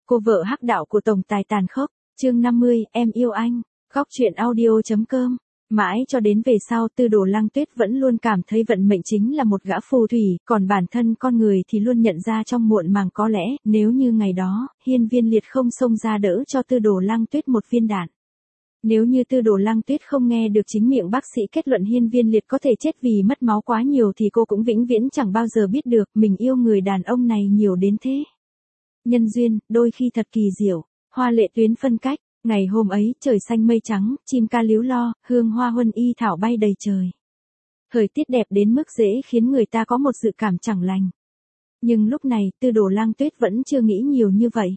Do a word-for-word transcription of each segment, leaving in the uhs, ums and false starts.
Cô vợ hắc đạo của tổng tài tàn khốc, chương năm mươi, em yêu anh, góc truyện audio.com. Mãi cho đến về sau Tư Đồ Lăng Tuyết vẫn luôn cảm thấy vận mệnh chính là một gã phù thủy, còn bản thân con người thì luôn nhận ra trong muộn màng có lẽ, nếu như ngày đó, Hiên Viên Liệt không xông ra đỡ cho Tư Đồ Lăng Tuyết một viên đạn. Nếu như Tư Đồ Lăng Tuyết không nghe được chính miệng bác sĩ kết luận Hiên Viên Liệt có thể chết vì mất máu quá nhiều thì cô cũng vĩnh viễn chẳng bao giờ biết được mình yêu người đàn ông này nhiều đến thế. Nhân duyên, đôi khi thật kỳ diệu, hoa lệ tuyến phân cách. Ngày hôm ấy, trời xanh mây trắng, chim ca líu lo, hương hoa huân y thảo bay đầy trời. Thời tiết đẹp đến mức dễ khiến người ta có một dự cảm chẳng lành. Nhưng lúc này, Tư Đồ Lăng Tuyết vẫn chưa nghĩ nhiều như vậy.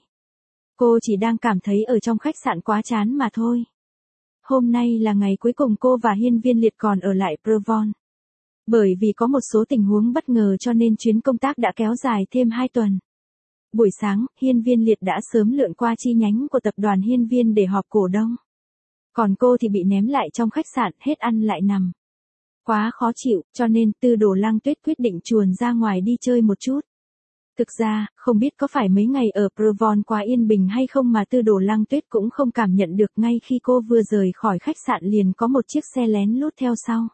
Cô chỉ đang cảm thấy ở trong khách sạn quá chán mà thôi. Hôm nay là ngày cuối cùng cô và Hiên Viên Liệt còn ở lại Provence. Bởi vì có một số tình huống bất ngờ cho nên chuyến công tác đã kéo dài thêm hai tuần. Buổi sáng, Hiên Viên Liệt đã sớm lượn qua chi nhánh của tập đoàn Hiên Viên để họp cổ đông. Còn cô thì bị ném lại trong khách sạn, hết ăn lại nằm. Quá khó chịu, cho nên Tư Đồ Lăng Tuyết quyết định chuồn ra ngoài đi chơi một chút. Thực ra, không biết có phải mấy ngày ở Provence quá yên bình hay không mà Tư Đồ Lăng Tuyết cũng không cảm nhận được ngay khi cô vừa rời khỏi khách sạn liền có một chiếc xe lén lút theo sau.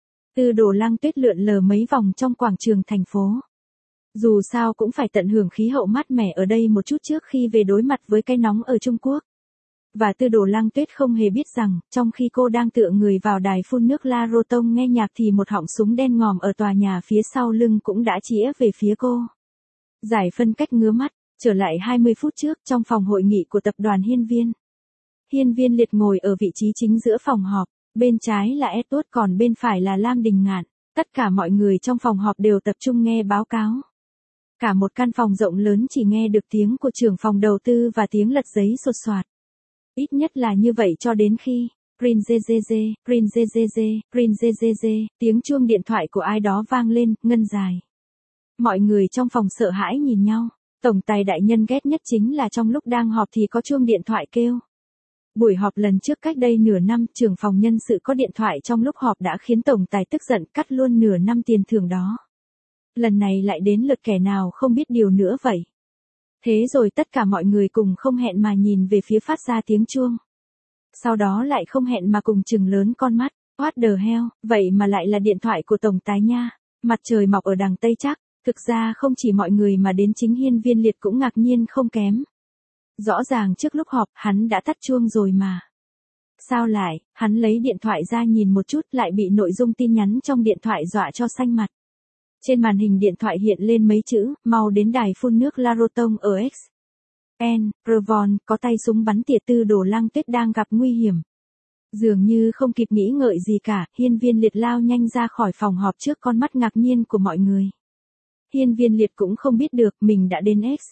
Tư Đồ Lăng Tuyết lượn lờ mấy vòng trong quảng trường thành phố. Dù sao cũng phải tận hưởng khí hậu mát mẻ ở đây một chút trước khi về đối mặt với cái nóng ở Trung Quốc. Và Tư Đồ Lăng Tuyết không hề biết rằng, trong khi cô đang tựa người vào đài phun nước La Rotom nghe nhạc thì một họng súng đen ngòm ở tòa nhà phía sau lưng cũng đã chĩa về phía cô. Giải phân cách ngứa mắt, trở lại hai mươi phút trước trong phòng hội nghị của tập đoàn Hiên Viên. Hiên Viên Liệt ngồi ở vị trí chính giữa phòng họp, bên trái là Edward còn bên phải là Lam Đình Ngạn. Tất cả mọi người trong phòng họp đều tập trung nghe báo cáo. Cả một căn phòng rộng lớn chỉ nghe được tiếng của trưởng phòng đầu tư và tiếng lật giấy sột soạt. Ít nhất là như vậy cho đến khi, Prinzezeze, Prinzezeze, Prinzezeze, tiếng chuông điện thoại của ai đó vang lên, ngân dài. Mọi người trong phòng sợ hãi nhìn nhau, tổng tài đại nhân ghét nhất chính là trong lúc đang họp thì có chuông điện thoại kêu. Buổi họp lần trước cách đây nửa năm, trưởng phòng nhân sự có điện thoại trong lúc họp đã khiến tổng tài tức giận cắt luôn nửa năm tiền thưởng đó. Lần này lại đến lượt kẻ nào không biết điều nữa vậy. Thế rồi tất cả mọi người cùng không hẹn mà nhìn về phía phát ra tiếng chuông. Sau đó lại không hẹn mà cùng trừng lớn con mắt, what the hell, vậy mà lại là điện thoại của tổng tài nha. Mặt trời mọc ở đằng Tây chắc, thực ra không chỉ mọi người mà đến chính Hiên Viên Liệt cũng ngạc nhiên không kém. Rõ ràng trước lúc họp hắn đã tắt chuông rồi mà. Sao lại, hắn lấy điện thoại ra nhìn một chút lại bị nội dung tin nhắn trong điện thoại dọa cho xanh mặt. Trên màn hình điện thoại hiện lên mấy chữ, mau đến đài phun nước La Rotom ở X. N, Provence, có tay súng bắn tỉa. Tư Đồ Lăng Tuyết đang gặp nguy hiểm. Dường như không kịp nghĩ ngợi gì cả, Hiên Viên Liệt lao nhanh ra khỏi phòng họp trước con mắt ngạc nhiên của mọi người. Hiên Viên Liệt cũng không biết được mình đã đến X.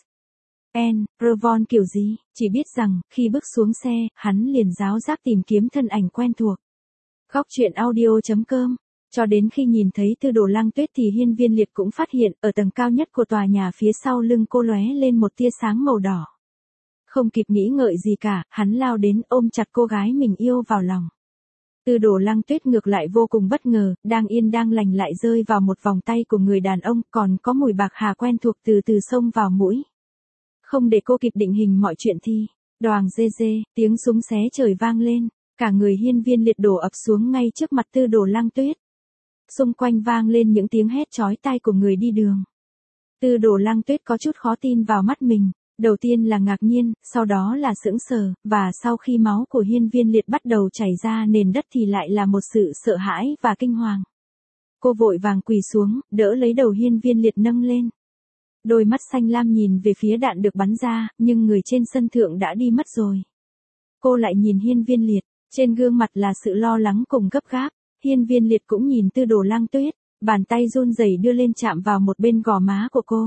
N, Provence kiểu gì, chỉ biết rằng, khi bước xuống xe, hắn liền ráo rác tìm kiếm thân ảnh quen thuộc. Góc truyện audio.com. Cho đến khi nhìn thấy Tư Đồ Lăng Tuyết thì Hiên Viên Liệt cũng phát hiện ở tầng cao nhất của tòa nhà phía sau lưng cô lóe lên một tia sáng màu đỏ. Không kịp nghĩ ngợi gì cả, hắn lao đến ôm chặt cô gái mình yêu vào lòng. Tư Đồ Lăng Tuyết ngược lại vô cùng bất ngờ, đang yên đang lành lại rơi vào một vòng tay của người đàn ông còn có mùi bạc hà quen thuộc từ từ xông vào mũi. Không để cô kịp định hình mọi chuyện thì, đoàng dê dê, tiếng súng xé trời vang lên, cả người Hiên Viên Liệt đổ ập xuống ngay trước mặt Tư Đồ Lăng Tuyết. Xung quanh vang lên những tiếng hét chói tai của người đi đường. Tư Đồ Lăng Tuyết có chút khó tin vào mắt mình, đầu tiên là ngạc nhiên, sau đó là sững sờ, và sau khi máu của Hiên Viên Liệt bắt đầu chảy ra nền đất thì lại là một sự sợ hãi và kinh hoàng. Cô vội vàng quỳ xuống, đỡ lấy đầu Hiên Viên Liệt nâng lên. Đôi mắt xanh lam nhìn về phía đạn được bắn ra, nhưng người trên sân thượng đã đi mất rồi. Cô lại nhìn Hiên Viên Liệt, trên gương mặt là sự lo lắng cùng gấp gáp. Hiên Viên Liệt cũng nhìn Tư Đồ Lăng Tuyết, bàn tay run rẩy đưa lên chạm vào một bên gò má của cô.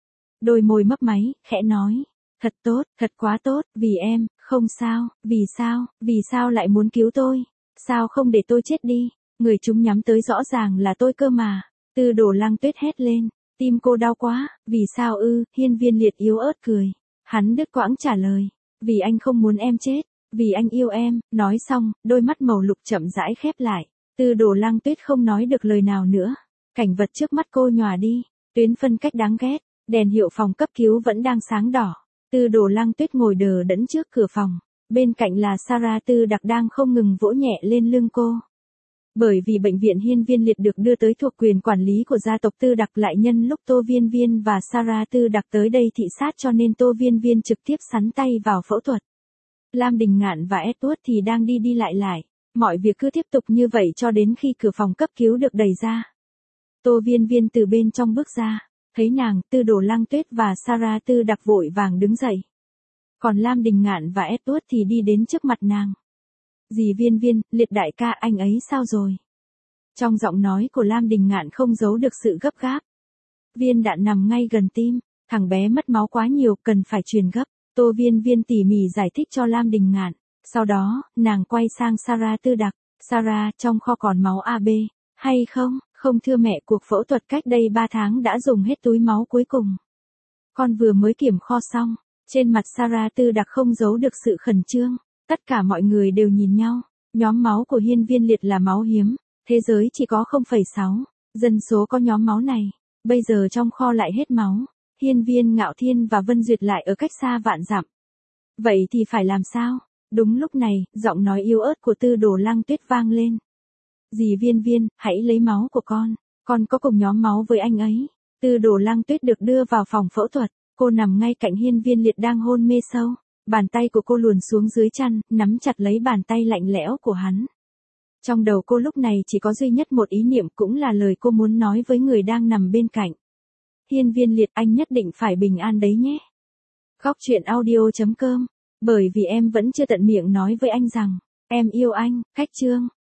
Đôi môi mấp máy, khẽ nói, thật tốt, thật quá tốt, vì em, không sao, vì sao, vì sao lại muốn cứu tôi, sao không để tôi chết đi, người chúng nhắm tới rõ ràng là tôi cơ mà. Tư Đồ Lăng Tuyết hét lên, tim cô đau quá, vì sao ư? Hiên Viên Liệt yếu ớt cười, hắn đứt quãng trả lời, vì anh không muốn em chết, vì anh yêu em. Nói xong, đôi mắt màu lục chậm rãi khép lại. Tư Đồ Lăng Tuyết không nói được lời nào nữa. Cảnh vật trước mắt cô nhòa đi, tuyến phân cách đáng ghét, đèn hiệu phòng cấp cứu vẫn đang sáng đỏ. Tư Đồ Lăng Tuyết ngồi đờ đẫn trước cửa phòng, bên cạnh là Sarah Tư Đặc đang không ngừng vỗ nhẹ lên lưng cô. Bởi vì bệnh viện Hiên Viên Liệt được đưa tới thuộc quyền quản lý của gia tộc Tư Đặc, lại nhân lúc Tô Viên Viên và Sarah Tư Đặc tới đây thị sát cho nên Tô Viên Viên trực tiếp sắn tay vào phẫu thuật. Lam Đình Ngạn và Edward thì đang đi đi lại lại, mọi việc cứ tiếp tục như vậy cho đến khi cửa phòng cấp cứu được đẩy ra. Tô Viên Viên từ bên trong bước ra, thấy nàng, Tư Đồ Lăng Tuyết và Sarah Tư Đặc vội vàng đứng dậy. Còn Lam Đình Ngạn và Edward thì đi đến trước mặt nàng. Dì Viên Viên, Liệt đại ca anh ấy sao rồi? Trong giọng nói của Lam Đình Ngạn không giấu được sự gấp gáp. Viên đạn nằm ngay gần tim, thằng bé mất máu quá nhiều, cần phải truyền gấp. Tô Viên Viên tỉ mỉ giải thích cho Lam Đình Ngạn. Sau đó, nàng quay sang Sarah Tư Đặc. Sarah, trong kho còn máu a bê, hay không? Không thưa mẹ, cuộc phẫu thuật cách đây ba tháng đã dùng hết túi máu cuối cùng. Con vừa mới kiểm kho xong. Trên mặt Sarah Tư Đặc không giấu được sự khẩn trương. Tất cả mọi người đều nhìn nhau. Nhóm máu của Hiên Viên Liệt là máu hiếm. Thế giới chỉ có không phẩy sáu dân số có nhóm máu này. Bây giờ trong kho lại hết máu. Hiên Viên Ngạo Thiên và Vân Duyệt lại ở cách xa vạn dặm. Vậy thì phải làm sao? Đúng lúc này, giọng nói yếu ớt của Tư Đồ Lăng Tuyết vang lên. Dì Viên Viên, hãy lấy máu của con. Con có cùng nhóm máu với anh ấy. Tư Đồ Lăng Tuyết được đưa vào phòng phẫu thuật. Cô nằm ngay cạnh Hiên Viên Liệt đang hôn mê sâu. Bàn tay của cô luồn xuống dưới chăn, nắm chặt lấy bàn tay lạnh lẽo của hắn. Trong đầu cô lúc này chỉ có duy nhất một ý niệm, cũng là lời cô muốn nói với người đang nằm bên cạnh. Hiên Viên Liệt, anh nhất định phải bình an đấy nhé. Góc truyện audio chấm com. Bởi vì em vẫn chưa tận miệng nói với anh rằng, em yêu anh, cách chương.